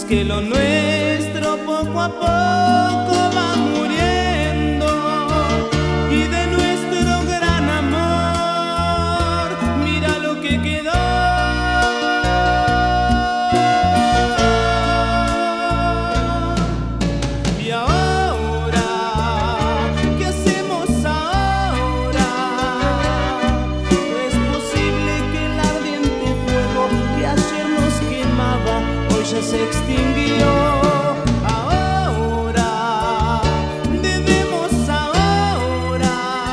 que lo nuestro poco a poco va muriendo, y de nuestro gran amor mira lo que quedó. Y ahora, ¿qué hacemos ahora? No es posible que el ardiente fuego que ayer nos quemaba hoy ya se extinguió. Ahora debemos ahora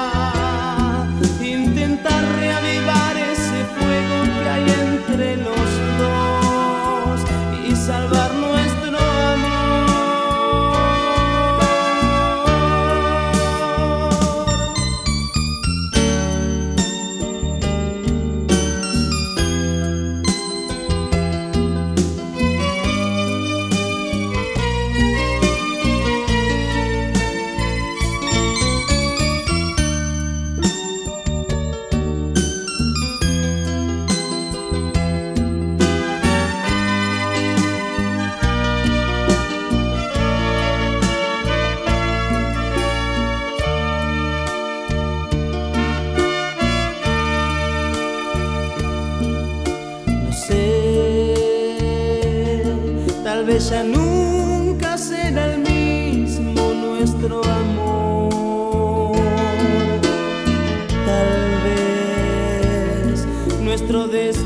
intentar reavivar ese fuego que hay entre los dos y salvar nuestro amor. Tal vez ya nunca será el mismo nuestro amor. Tal vez nuestro deseo